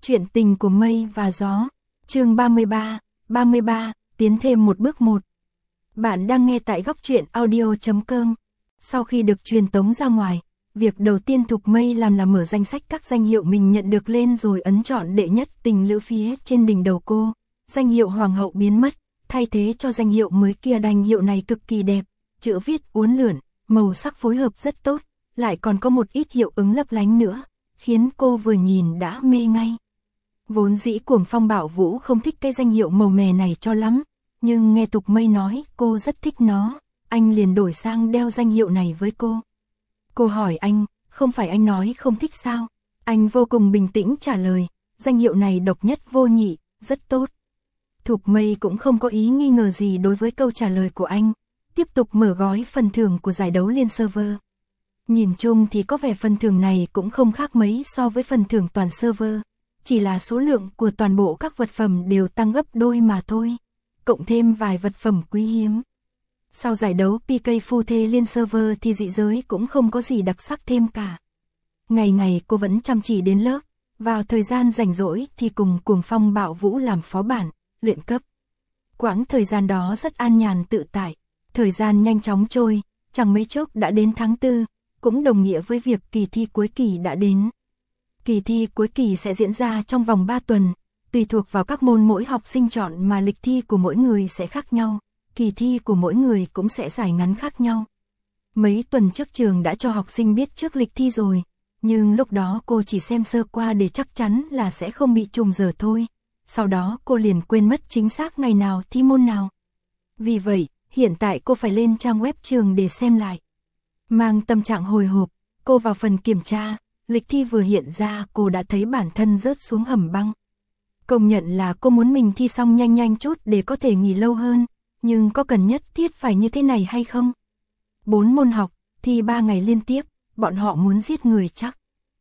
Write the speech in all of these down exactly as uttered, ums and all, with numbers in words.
Chuyện tình của mây và gió, chương ba mươi ba, ba mươi ba, tiến thêm một bước một. Bạn đang nghe tại góc truyện audio chấm com. Sau khi được truyền tống ra ngoài, việc đầu tiên Thục Mây làm là mở danh sách các danh hiệu mình nhận được lên rồi ấn chọn đệ nhất tình lữ phía trên đỉnh đầu cô. Danh hiệu hoàng hậu biến mất, thay thế cho danh hiệu mới kia. Danh hiệu này cực kỳ đẹp, chữ viết uốn lượn, màu sắc phối hợp rất tốt, lại còn có một ít hiệu ứng lấp lánh nữa, khiến cô vừa nhìn đã mê ngay. Vốn dĩ Cuồng Phong Bạo Vũ không thích cái danh hiệu màu mè này cho lắm, nhưng nghe Thục Mây nói cô rất thích nó, anh liền đổi sang đeo danh hiệu này với cô. Cô hỏi anh, không phải anh nói không thích sao? Anh vô cùng bình tĩnh trả lời, danh hiệu này độc nhất vô nhị, rất tốt. Thục Mây cũng không có ý nghi ngờ gì đối với câu trả lời của anh, tiếp tục mở gói phần thưởng của giải đấu liên server. Nhìn chung thì có vẻ phần thưởng này cũng không khác mấy so với phần thưởng toàn server, chỉ là số lượng của toàn bộ các vật phẩm đều tăng gấp đôi mà thôi, cộng thêm vài vật phẩm quý hiếm. Sau giải đấu pê ca phu thê liên server thì dị giới cũng không có gì đặc sắc thêm cả. Ngày ngày cô vẫn chăm chỉ đến lớp, vào thời gian rảnh rỗi thì cùng Cuồng Phong Bạo Vũ làm phó bản, luyện cấp. Quãng thời gian đó rất an nhàn tự tại, thời gian nhanh chóng trôi, chẳng mấy chốc đã đến tháng tư, cũng đồng nghĩa với việc kỳ thi cuối kỳ đã đến. Kỳ thi cuối kỳ sẽ diễn ra trong vòng ba tuần, tùy thuộc vào các môn mỗi học sinh chọn mà lịch thi của mỗi người sẽ khác nhau, kỳ thi của mỗi người cũng sẽ dài ngắn khác nhau. Mấy tuần trước trường đã cho học sinh biết trước lịch thi rồi, nhưng lúc đó cô chỉ xem sơ qua để chắc chắn là sẽ không bị trùng giờ thôi, sau đó cô liền quên mất chính xác ngày nào thi môn nào. Vì vậy, hiện tại cô phải lên trang web trường để xem lại. Mang tâm trạng hồi hộp, cô vào phần kiểm tra, lịch thi vừa hiện ra cô đã thấy bản thân rớt xuống hầm băng. Công nhận là cô muốn mình thi xong nhanh nhanh chút để có thể nghỉ lâu hơn, nhưng có cần nhất thiết phải như thế này hay không? Bốn môn học, thi ba ngày liên tiếp, bọn họ muốn giết người chắc.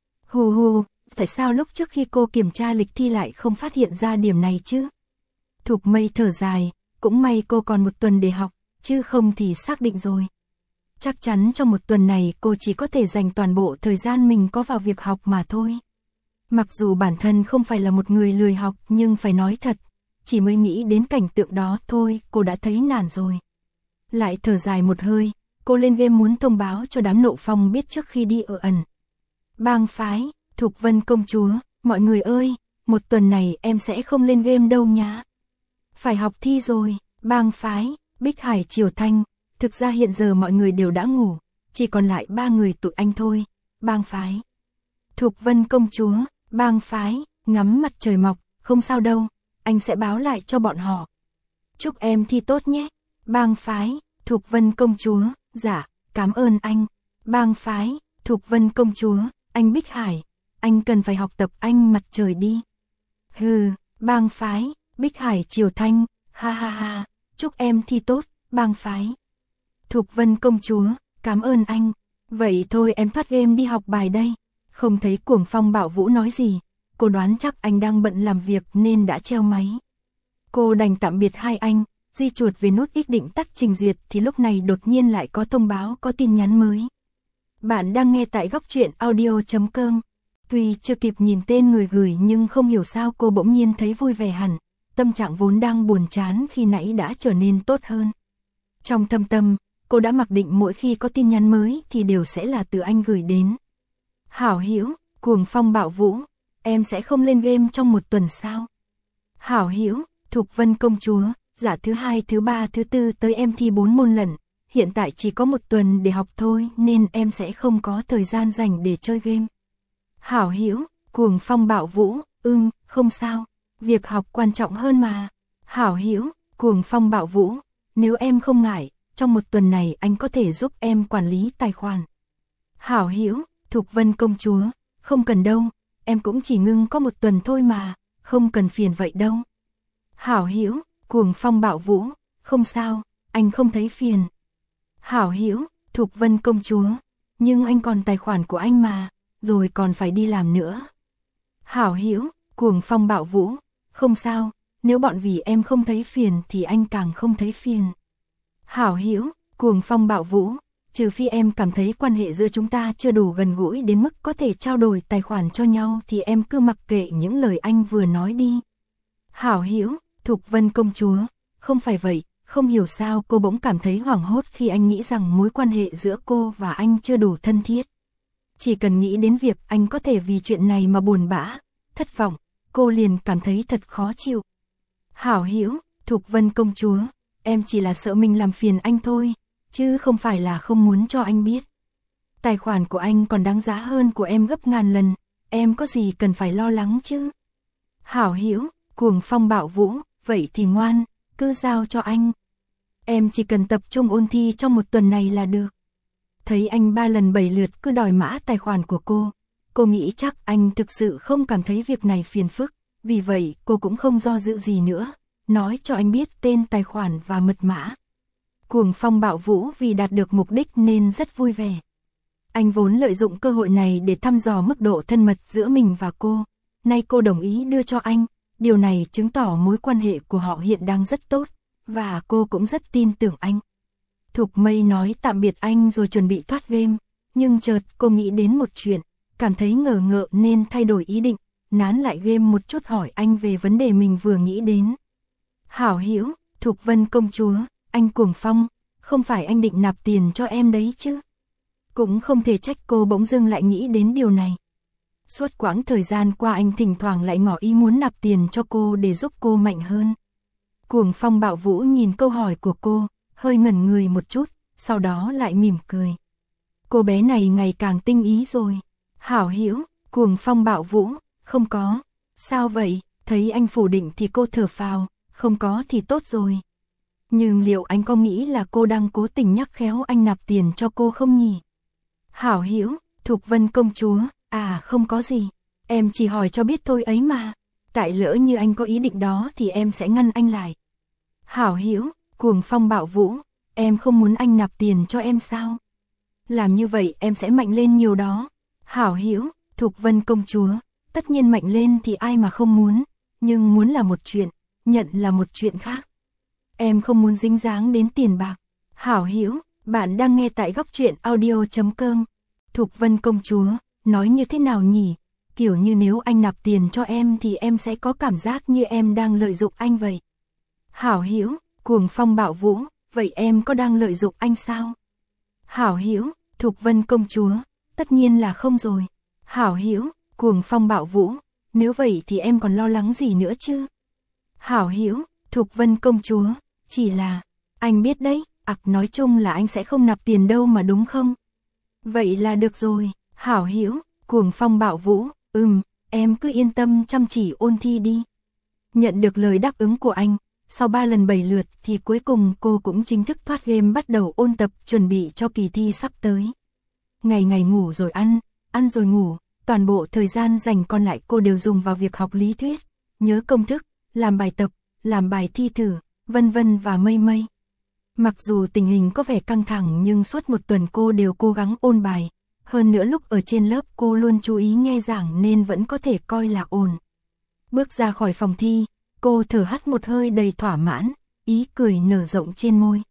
Hù hù, tại sao lúc trước khi cô kiểm tra lịch thi lại không phát hiện ra điểm này chứ? Thục Mây thở dài, cũng may cô còn một tuần để học, chứ không thì xác định rồi. Chắc chắn trong một tuần này cô chỉ có thể dành toàn bộ thời gian mình có vào việc học mà thôi. Mặc dù bản thân không phải là một người lười học nhưng phải nói thật, chỉ mới nghĩ đến cảnh tượng đó thôi cô đã thấy nản rồi. Lại thở dài một hơi, cô lên game muốn thông báo cho đám Nộ Phong biết trước khi đi ở ẩn. Bang phái, Thục Vân công chúa, mọi người ơi, một tuần này em sẽ không lên game đâu nhá. Phải học thi rồi, bang phái, Bích Hải Triều Thanh. Thực ra hiện giờ mọi người đều đã ngủ, chỉ còn lại ba người tụi anh thôi, bang phái. Thục Vân công chúa, bang phái, ngắm mặt trời mọc, không sao đâu, anh sẽ báo lại cho bọn họ. Chúc em thi tốt nhé, bang phái, Thục Vân công chúa, dạ, cảm ơn anh. Bang phái, Thục Vân công chúa, anh Bích Hải, anh cần phải học tập anh mặt trời đi. Hừ, bang phái, Bích Hải Triều Thanh, ha ha ha, chúc em thi tốt, bang phái. Thục Vân công chúa, cảm ơn anh. Vậy thôi em thoát game đi học bài đây. Không thấy Cuồng Phong Bạo Vũ nói gì, cô đoán chắc anh đang bận làm việc nên đã treo máy. Cô đành tạm biệt hai anh, di chuột về nút X định tắt trình duyệt thì lúc này đột nhiên lại có thông báo có tin nhắn mới. Bạn đang nghe tại góc truyện audio chấm com. Tuy chưa kịp nhìn tên người gửi nhưng không hiểu sao cô bỗng nhiên thấy vui vẻ hẳn, tâm trạng vốn đang buồn chán khi nãy đã trở nên tốt hơn. Trong thâm tâm, cô đã mặc định mỗi khi có tin nhắn mới thì đều sẽ là từ anh gửi đến. Hảo Hữu, Cuồng Phong Bạo Vũ, em sẽ không lên game trong một tuần sao? Hảo Hữu, Thục Vân công chúa, dạ thứ hai, thứ ba, thứ tư tới em thi bốn môn lận, hiện tại chỉ có một tuần để học thôi nên em sẽ không có thời gian dành để chơi game. Hảo Hữu, Cuồng Phong Bạo Vũ, ừm, không sao, việc học quan trọng hơn mà. Hảo Hữu, Cuồng Phong Bạo Vũ, nếu em không ngại, trong một tuần này anh có thể giúp em quản lý tài khoản. Hảo Hữu, Thục Vân công chúa, không cần đâu, em cũng chỉ ngưng có một tuần thôi mà, không cần phiền vậy đâu. Hảo Hữu, Cuồng Phong Bạo Vũ, không sao, anh không thấy phiền. Hảo Hữu, Thục Vân công chúa, nhưng anh còn tài khoản của anh mà, rồi còn phải đi làm nữa. Hảo Hữu, Cuồng Phong Bạo Vũ, không sao, nếu bọn vì em không thấy phiền thì anh càng không thấy phiền. Hảo Hữu, Cuồng Phong Bạo Vũ, trừ phi em cảm thấy quan hệ giữa chúng ta chưa đủ gần gũi đến mức có thể trao đổi tài khoản cho nhau thì em cứ mặc kệ những lời anh vừa nói đi. Hảo Hữu, Thục Vân công chúa, không phải vậy, không hiểu sao cô bỗng cảm thấy hoảng hốt khi anh nghĩ rằng mối quan hệ giữa cô và anh chưa đủ thân thiết. Chỉ cần nghĩ đến việc anh có thể vì chuyện này mà buồn bã, thất vọng, cô liền cảm thấy thật khó chịu. Hảo Hữu, Thục Vân công chúa, em chỉ là sợ mình làm phiền anh thôi, chứ không phải là không muốn cho anh biết. Tài khoản của anh còn đáng giá hơn của em gấp ngàn lần, em có gì cần phải lo lắng chứ. Hảo Hữu, Cuồng Phong Bạo Vũ, vậy thì ngoan, cứ giao cho anh. Em chỉ cần tập trung ôn thi trong một tuần này là được. Thấy anh ba lần bảy lượt cứ đòi mã tài khoản của cô, cô nghĩ chắc anh thực sự không cảm thấy việc này phiền phức, vì vậy cô cũng không do dự gì nữa, nói cho anh biết tên tài khoản và mật mã. Cuồng Phong Bạo Vũ vì đạt được mục đích nên rất vui vẻ. Anh vốn lợi dụng cơ hội này để thăm dò mức độ thân mật giữa mình và cô, nay cô đồng ý đưa cho anh, điều này chứng tỏ mối quan hệ của họ hiện đang rất tốt, và cô cũng rất tin tưởng anh. Thục Mây nói tạm biệt anh rồi chuẩn bị thoát game, nhưng chợt cô nghĩ đến một chuyện, cảm thấy ngờ ngợ nên thay đổi ý định, nán lại game một chút hỏi anh về vấn đề mình vừa nghĩ đến. Hảo Hữu, Thục Vân công chúa, anh Cuồng Phong, không phải anh định nạp tiền cho em đấy chứ? Cũng không thể trách cô bỗng dưng lại nghĩ đến điều này. Suốt quãng thời gian qua anh thỉnh thoảng lại ngỏ ý muốn nạp tiền cho cô để giúp cô mạnh hơn. Cuồng Phong Bạo Vũ nhìn câu hỏi của cô, hơi ngẩn người một chút, sau đó lại mỉm cười. Cô bé này ngày càng tinh ý rồi. Hảo Hữu, Cuồng Phong Bạo Vũ, không có. Sao vậy? Thấy anh phủ định thì cô thở phào, không có thì tốt rồi. Nhưng liệu anh có nghĩ là cô đang cố tình nhắc khéo anh nạp tiền cho cô không nhỉ? Hảo Hữu, Thục Vân công chúa, à không có gì, em chỉ hỏi cho biết thôi ấy mà. Tại lỡ như anh có ý định đó thì em sẽ ngăn anh lại. Hảo Hữu, Cuồng Phong Bạo Vũ, em không muốn anh nạp tiền cho em sao? Làm như vậy em sẽ mạnh lên nhiều đó. Hảo Hữu, Thục Vân công chúa, tất nhiên mạnh lên thì ai mà không muốn, nhưng muốn là một chuyện, nhận là một chuyện khác. Em không muốn dính dáng đến tiền bạc. Hảo Hữu, bạn đang nghe tại góc truyện audio chấm com. Thục Vân công chúa, nói như thế nào nhỉ? Kiểu như nếu anh nạp tiền cho em thì em sẽ có cảm giác như em đang lợi dụng anh vậy. Hảo Hữu, Cuồng Phong Bạo Vũ, vậy em có đang lợi dụng anh sao? Hảo Hữu, Thục Vân công chúa, tất nhiên là không rồi. Hảo Hữu, Cuồng Phong Bạo Vũ, nếu vậy thì em còn lo lắng gì nữa chứ? Hảo Hữu, Thục Vân công chúa, chỉ là, anh biết đấy, ặc nói chung là anh sẽ không nạp tiền đâu mà đúng không? Vậy là được rồi. Hảo Hữu, Cuồng Phong Bạo Vũ, ừm, em cứ yên tâm chăm chỉ ôn thi đi. Nhận được lời đáp ứng của anh, sau ba lần bảy lượt thì cuối cùng cô cũng chính thức thoát game bắt đầu ôn tập chuẩn bị cho kỳ thi sắp tới. Ngày ngày ngủ rồi ăn, ăn rồi ngủ, toàn bộ thời gian dành còn lại cô đều dùng vào việc học lý thuyết, nhớ công thức, làm bài tập, làm bài thi thử, vân vân và mây mây. Mặc dù tình hình có vẻ căng thẳng nhưng suốt một tuần cô đều cố gắng ôn bài, hơn nữa lúc ở trên lớp cô luôn chú ý nghe giảng nên vẫn có thể coi là ổn. Bước ra khỏi phòng thi, cô thở hắt một hơi đầy thỏa mãn, ý cười nở rộng trên môi.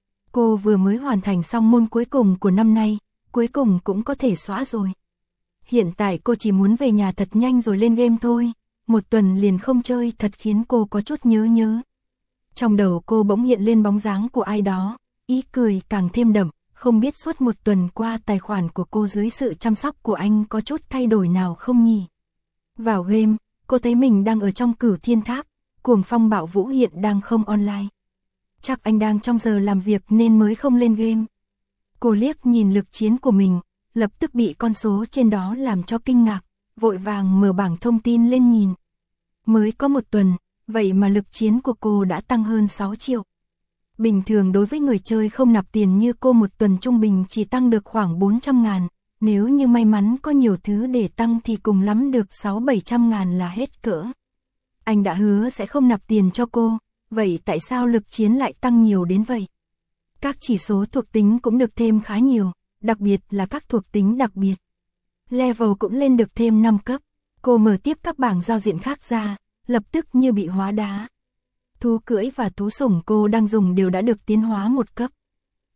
Cô vừa mới hoàn thành xong môn cuối cùng của năm nay, cuối cùng cũng có thể xóa rồi. Hiện tại cô chỉ muốn về nhà thật nhanh rồi lên game thôi, một tuần liền không chơi thật khiến cô có chút nhớ nhớ. Trong đầu cô bỗng hiện lên bóng dáng của ai đó, ý cười càng thêm đậm, không biết suốt một tuần qua tài khoản của cô dưới sự chăm sóc của anh có chút thay đổi nào không nhỉ. Vào game, cô thấy mình đang ở trong Cửu Thiên Tháp, Cuồng Phong Bạo Vũ hiện đang không online. Chắc anh đang trong giờ làm việc nên mới không lên game. Cô liếc nhìn lực chiến của mình, lập tức bị con số trên đó làm cho kinh ngạc, vội vàng mở bảng thông tin lên nhìn. Mới có một tuần, vậy mà lực chiến của cô đã tăng hơn sáu triệu. Bình thường đối với người chơi không nạp tiền như cô một tuần trung bình chỉ tăng được khoảng bốn trăm ngàn, nếu như may mắn có nhiều thứ để tăng thì cùng lắm được sáu bảy trăm ngàn là hết cỡ. Anh đã hứa sẽ không nạp tiền cho cô, vậy tại sao lực chiến lại tăng nhiều đến vậy? Các chỉ số thuộc tính cũng được thêm khá nhiều, đặc biệt là các thuộc tính đặc biệt. Level cũng lên được thêm năm cấp, cô mở tiếp các bảng giao diện khác ra, lập tức như bị hóa đá. Thú cưỡi và thú sủng cô đang dùng đều đã được tiến hóa một cấp.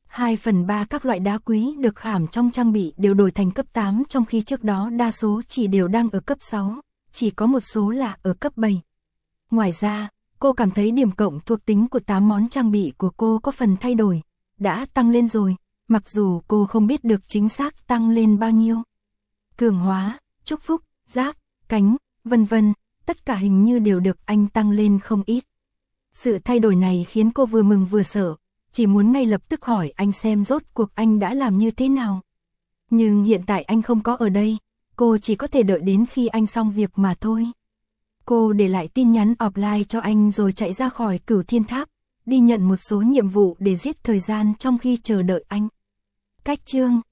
hai phần ba các loại đá quý được khảm trong trang bị đều đổi thành cấp tám, trong khi trước đó đa số chỉ đều đang ở cấp sáu, chỉ có một số là ở cấp bảy. Ngoài ra, cô cảm thấy điểm cộng thuộc tính của tám món trang bị của cô có phần thay đổi, đã tăng lên rồi, mặc dù cô không biết được chính xác tăng lên bao nhiêu. Cường hóa, chúc phúc, giáp, cánh, vân vân, tất cả hình như đều được anh tăng lên không ít. Sự thay đổi này khiến cô vừa mừng vừa sợ, chỉ muốn ngay lập tức hỏi anh xem rốt cuộc anh đã làm như thế nào. Nhưng hiện tại anh không có ở đây, cô chỉ có thể đợi đến khi anh xong việc mà thôi. Cô để lại tin nhắn offline cho anh rồi chạy ra khỏi Cửu Thiên Tháp, đi nhận một số nhiệm vụ để giết thời gian trong khi chờ đợi anh. Cách chương